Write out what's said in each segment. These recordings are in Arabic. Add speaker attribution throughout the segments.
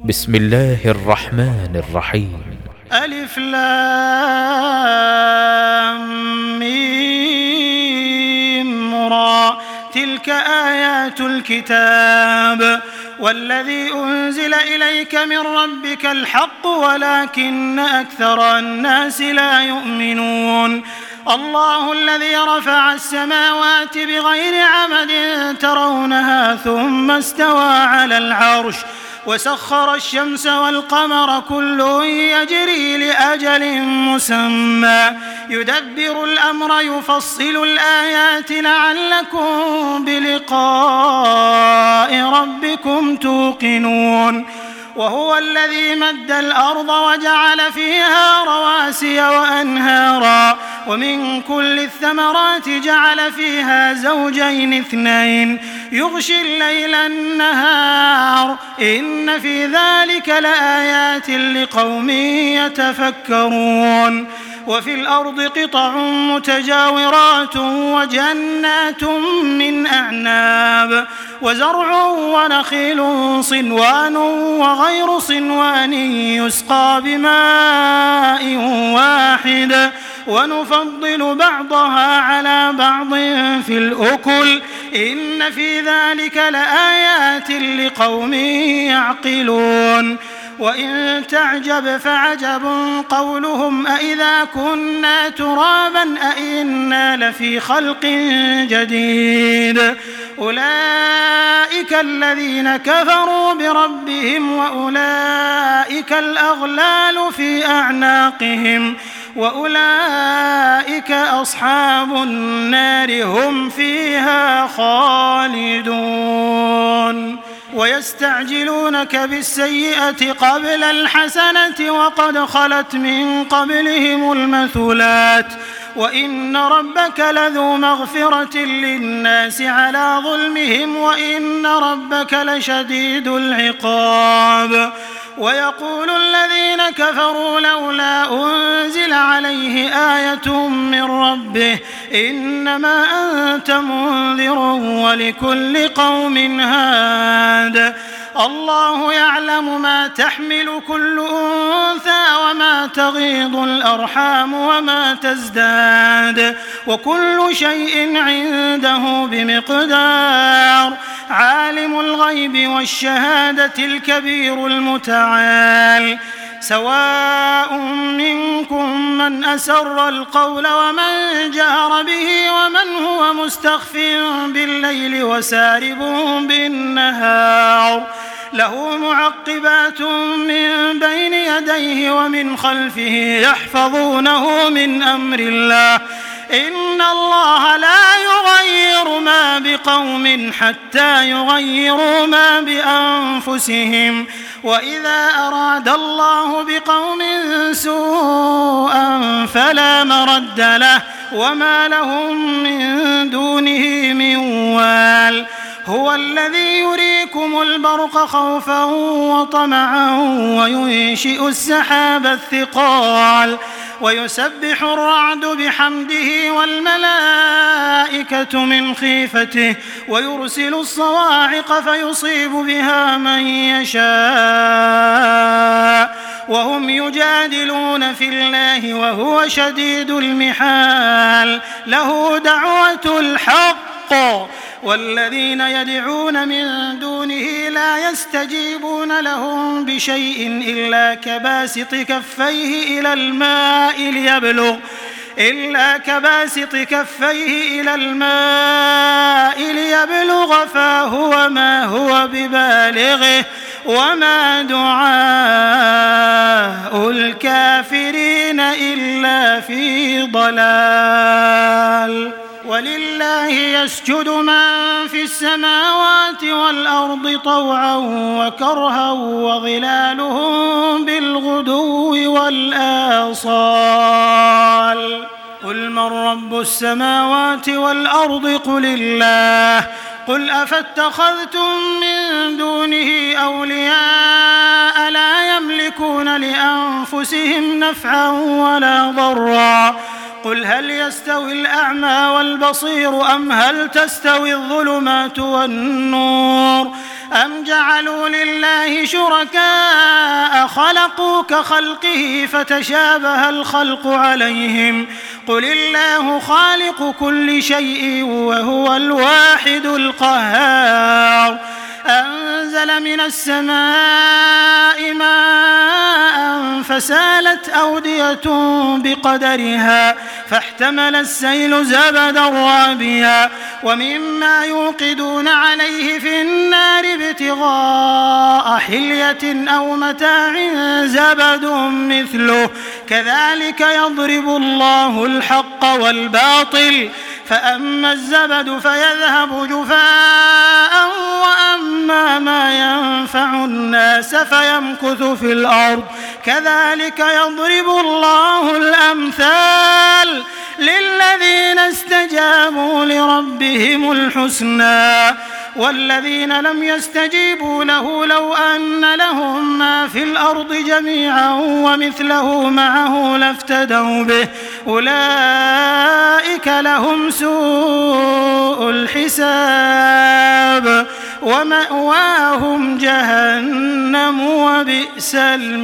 Speaker 1: بسم الله الرحمن الرحيم.
Speaker 2: ألف لام ميم را، تلك آيات الكتاب والذي أنزل إليك من ربك الحق ولكن أكثر الناس لا يؤمنون. الله الذي رفع السماوات بغير عمد ترونها ثم استوى على العرش وسخر الشمس والقمر كل يجري لأجل مسمى يدبر الأمر يفصل الآيات لعلكم بلقاء ربكم توقنون. وهو الذي مد الأرض وجعل فيها رواسي وأنهارا ومن كل الثمرات جعل فيها زوجين اثنين يغشي الليل النهار إن في ذلك لآيات لقوم يتفكرون. وفي الأرض قطع متجاورات وجنات من أعناب وزرع ونخيل صنوان وغير صنوان يسقى بماء واحد ونفضل بعضها على بعض في الأكل إن في ذلك لآيات لقوم يعقلون. وإن تعجب فعجب قولهم أإذا كنا ترابا أإنا لفي خلق جديد أولئك الذين كفروا بربهم وأولئك الأغلال في أعناقهم وأولئك أصحاب النار هم فيها خالدون. ويستعجلونك بالسيئة قبل الحسنة وقد خلت من قبلهم المثلات وإن ربك لذو مغفرة للناس على ظلمهم وإن ربك لشديد العقاب. ويقول الذين كفروا لولا أنزل عليه آية من ربه إنما أنت منذر ولكل قوم هاد. الله يعلم ما تحمل كل أنثى وما تغيض الأرحام وما تزداد وكل شيء عنده بمقدار. عالم الغيب والشهادة الكبير المتعال سواء منكم من أسر القول ومن جهر به ومن هو مستخف بالليل وسارب بالنهار له معقبات من بين يديه ومن خلفه يحفظونه من أمر الله إن الله لا يغير ما بقوم حتى يغيروا ما بأنفسهم وإذا أراد الله بقوم سوءا فلا مرد له وما لهم من دونه من وال. هو الذي يريكم البرق خوفا وطمعا وينشئ السحاب الثقال ويسبح الرعد بحمده والملائكة من خيفته ويرسل الصواعق فيصيب بها من يشاء وهم يجادلون في الله وهو شديد المحال. له دعوة الحق والذين يدعون من دونه لا يستجيبون لهم بشيء إلا كباسط كفيه إلى الماء ليبلغ فاه وما هو ببالغه وما دعاء الكافرين إلا في ضلال. ولله يسجد من في السماوات والأرض طوعا وكرها وظلالهم بالغدو والآصال. قل من رب السماوات والأرض قل الله. قل أفاتخذتم من دونه أولياء لا يملكون لأنفسهم نفعا ولا ضرا قل هل يستوي الأعمى والبصير أم هل تستوي الظلمات والنور أم جعلوا لله شركاء خلقوا كخلقه فتشابه الخلق عليهم قل الله خالق كل شيء وهو الواحد القهار أنزل من السماء ماء فسالت أودية بقدرها فاحتمل السيل زبدا رابيا ومما يوقدون عليه في النار ابتغاء حلية أو متاع زبد مثله كذلك يضرب الله الحق والباطل فأما الزبد فيذهب جفاء وأما ما ينفع الناس فيمكث في الأرض كذلك يضرب الله الأمثال للذين استجابوا لربهم الحسنى والذين لم يستجيبوا له لو أن لهم ما في الأرض جميعا ومثله معه لافتدوا به أولئك لهم سوء الحساب ومأواهم جهنم وبئس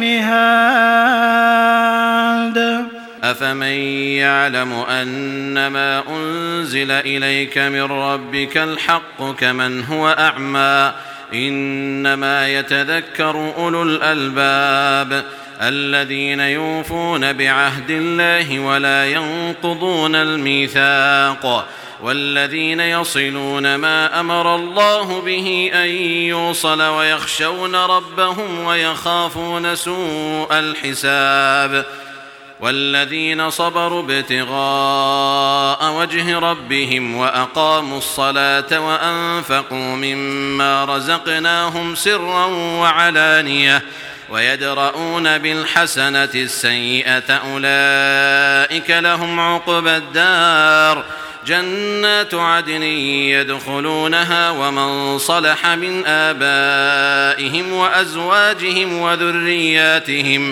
Speaker 2: المهاد
Speaker 3: أفمن يعلم أنما أنزل إليك من ربك الحق كمن هو أعمى إنما يتذكر أولو الألباب الذين يوفون بعهد الله ولا ينقضون الميثاق والذين يصلون ما أمر الله به أن يوصل ويخشون ربهم ويخافون سوء الحساب والذين صبروا ابتغاء وجه ربهم وأقاموا الصلاة وأنفقوا مما رزقناهم سرا وعلانية ويدرؤون بالحسنة السيئة أولئك لهم عقبى الدار جنات عدن يدخلونها ومن صلح من آبائهم وأزواجهم وذرياتهم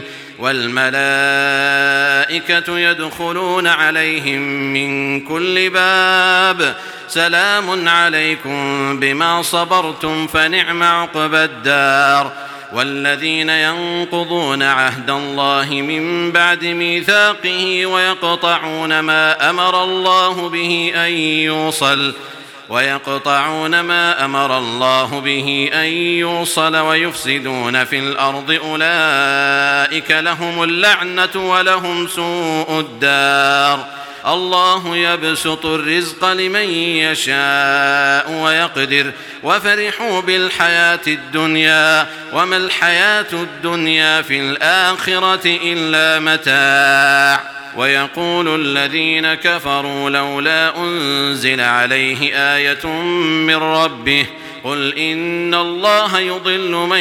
Speaker 3: والملائكة يدخلون عليهم من كل باب سلام عليكم بما صبرتم فنعم عقبى الدار والذين ينقضون عهد الله من بعد ميثاقه ويقطعون ما أمر الله به أن يوصل ويفسدون في الأرض أولئك لهم اللعنة ولهم سوء الدار الله يبسط الرزق لمن يشاء ويقدر وفرحوا بالحياة الدنيا وما الحياة الدنيا في الآخرة إلا متاع ويقول الذين كفروا لولا أنزل عليه آية من ربه قل إن الله يضل من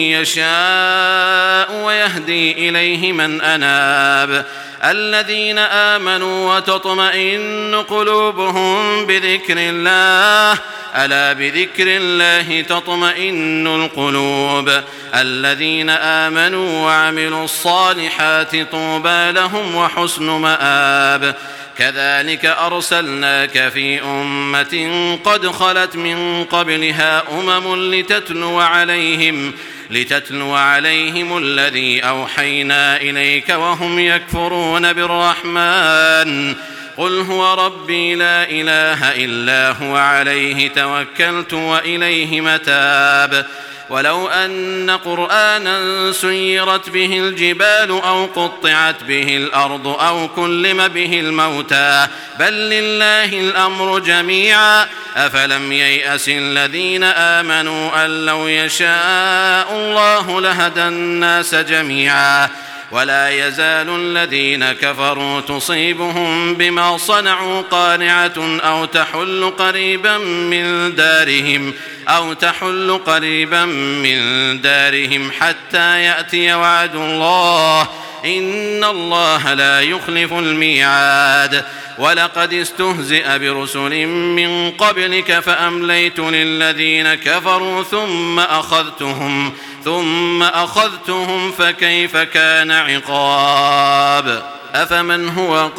Speaker 3: يشاء ويهدي إليه من أناب الذين آمنوا وتطمئن قلوبهم بذكر الله ألا بذكر الله تطمئن القلوب الذين آمنوا وعملوا الصالحات طوبى لهم وحسن مآب كذلك أرسلناك في أمة قد خلت من قبلها لتتلو عليهم الذي أوحينا إليك وهم يكفرون بالرحمن قل هو ربي لا إله إلا هو عليه توكلت وإليه متاب ولو أن قرآنا سيرت به الجبال أو قطعت به الأرض أو كلم به الموتى بل لله الأمر جميعا أفلم ييأس الذين آمنوا أن لو يشاء الله لهدى الناس جميعا ولا يزال الذين كفروا تصيبهم بما صنعوا قانعة أو تحل قريبا من دارهم حتى يأتي وعد الله إن الله لا يخلف الميعاد ولقد استهزئ برسل من قبلك فأمليت للذين كفروا ثم أخذتهم فكيف كان عقاب. أفمن هو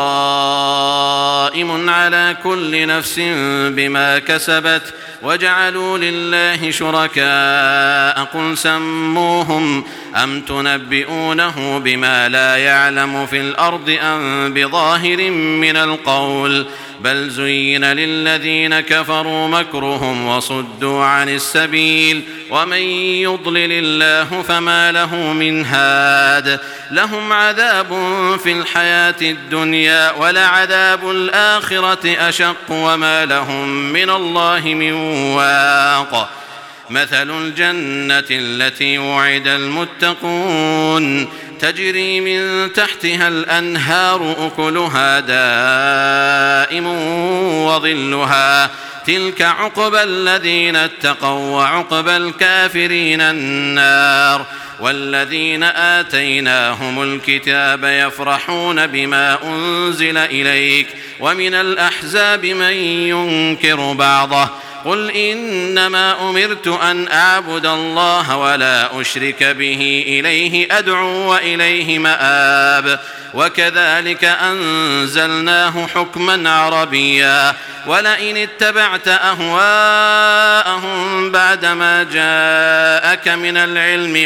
Speaker 3: قائم على كل نفس بما كسبت وجعلوا لله شركاء قل سموهم أم تنبئونه بما لا يعلم في الأرض أم بظاهر من القول بل زين للذين كفروا مكرهم وصدوا عن السبيل ومن يضلل الله فما له من هاد لهم عذاب في الحياة الدنيا ولعذاب الآخرة أشق وما لهم من الله من واق مثل الجنة التي وعد المتقون تجري من تحتها الأنهار أكلها دائم وظلها تلك عقبى الذين اتقوا وعقبى الكافرين النار والذين آتيناهم الكتاب يفرحون بما أنزل إليك ومن الأحزاب من ينكر بعضه قل إنما أمرت أن أعبد الله ولا أشرك به إليه أدعو وإليه مآب وكذلك أنزلناه حكما عربيا ولئن اتبعت أهواءهم بعدما جاءك من العلم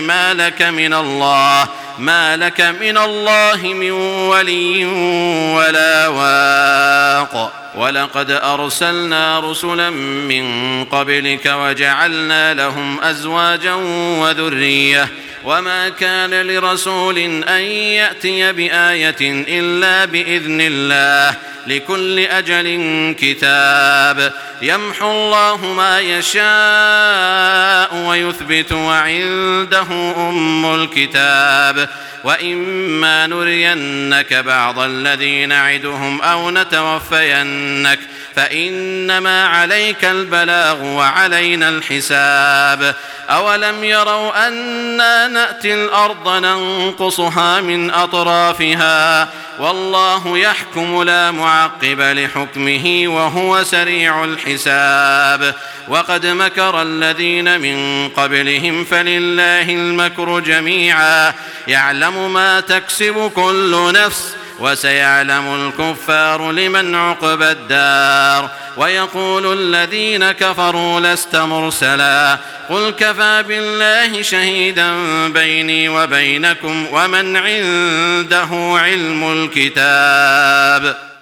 Speaker 3: ما لك من الله من ولي ولا واق ولقد أرسلنا رسلا من قبلك وجعلنا لهم أزواجا وذرية وما كان لرسول أن يأتي بآية إلا بإذن الله لكل أجل كتاب يمحو الله ما يشاء ويثبت وعنده أم الكتاب وإما نرينك بعض الذي نعدهم أو نتوفينك فإنما عليك البلاغ وعلينا الحساب أولم يروا أنا نأتي الأرض ننقصها من أطرافها والله يحكم لا معقب لحكمه وهو سريع الحساب وقد مكر الذين من قبلهم فلله المكر جميعا يعلم ما تكسب كل نفس وسيعلم الكفار لمن عقبى الدار ويقول الذين كفروا لست مرسلا قل كفى بالله شهيدا بيني وبينكم ومن عنده علم الكتاب